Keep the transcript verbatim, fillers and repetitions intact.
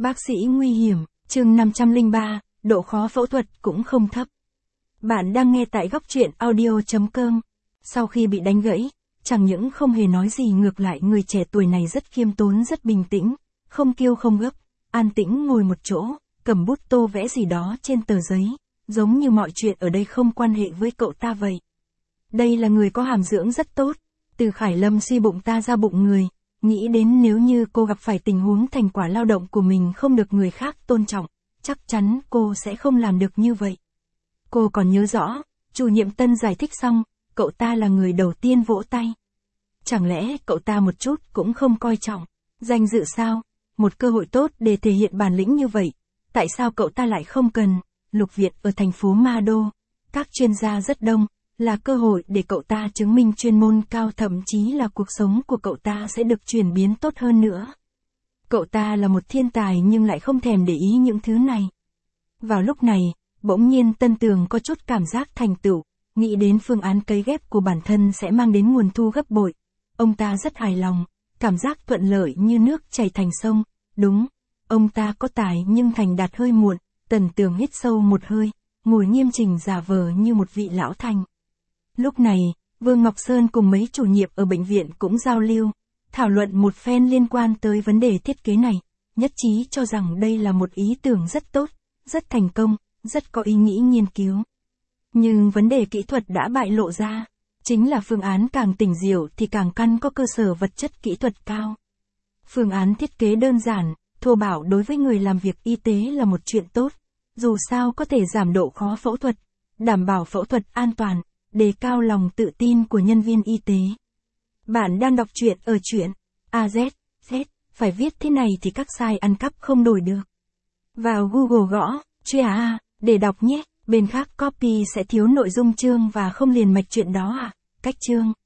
Bác sĩ nguy hiểm, chương năm trăm lẻ ba, độ khó phẫu thuật cũng không thấp. Bạn đang nghe tại góc truyện audio chấm com. Sau khi bị đánh gãy, chẳng những không hề nói gì, ngược lại người trẻ tuổi này rất khiêm tốn, rất bình tĩnh, không kêu không gấp, an tĩnh ngồi một chỗ, cầm bút tô vẽ gì đó trên tờ giấy, giống như mọi chuyện ở đây không quan hệ với cậu ta vậy. Đây là người có hàm dưỡng rất tốt, từ Khải Lâm suy bụng ta ra bụng người, nghĩ đến nếu như cô gặp phải tình huống thành quả lao động của mình không được người khác tôn trọng, chắc chắn cô sẽ không làm được như vậy. Cô còn nhớ rõ, chủ nhiệm Tân giải thích xong, cậu ta là người đầu tiên vỗ tay. Chẳng lẽ cậu ta một chút cũng không coi trọng danh dự sao? Một cơ hội tốt để thể hiện bản lĩnh như vậy, tại sao cậu ta lại không cần? Lục Việt ở thành phố Ma Đô, các chuyên gia rất đông, là cơ hội để cậu ta chứng minh chuyên môn cao, thậm chí là cuộc sống của cậu ta sẽ được chuyển biến tốt hơn nữa. Cậu ta là một thiên tài nhưng lại không thèm để ý những thứ này. Vào lúc này, bỗng nhiên Tân Tường có chút cảm giác thành tựu, nghĩ đến phương án cấy ghép của bản thân sẽ mang đến nguồn thu gấp bội. Ông ta rất hài lòng, cảm giác thuận lợi như nước chảy thành sông. Đúng, ông ta có tài nhưng thành đạt hơi muộn. Tần Tường hít sâu một hơi, ngồi nghiêm chỉnh giả vờ như một vị lão thành. Lúc này, Vương Ngọc Sơn cùng mấy chủ nhiệm ở bệnh viện cũng giao lưu, thảo luận một phen liên quan tới vấn đề thiết kế này, nhất trí cho rằng đây là một ý tưởng rất tốt, rất thành công, rất có ý nghĩ nghiên cứu. Nhưng vấn đề kỹ thuật đã bại lộ ra, chính là phương án càng tỉnh diệu thì càng căn có cơ sở vật chất kỹ thuật cao. Phương án thiết kế đơn giản, thô bạo đối với người làm việc y tế là một chuyện tốt, dù sao có thể giảm độ khó phẫu thuật, đảm bảo phẫu thuật an toàn, đề cao lòng tự tin của nhân viên y tế. Bạn đang đọc truyện ở truyện a zét, Z, phải viết thế này thì các sai ăn cắp không đổi được. Vào Google gõ, Chia A, để đọc nhé, bên khác copy sẽ thiếu nội dung chương và không liền mạch chuyện đó à, cách chương.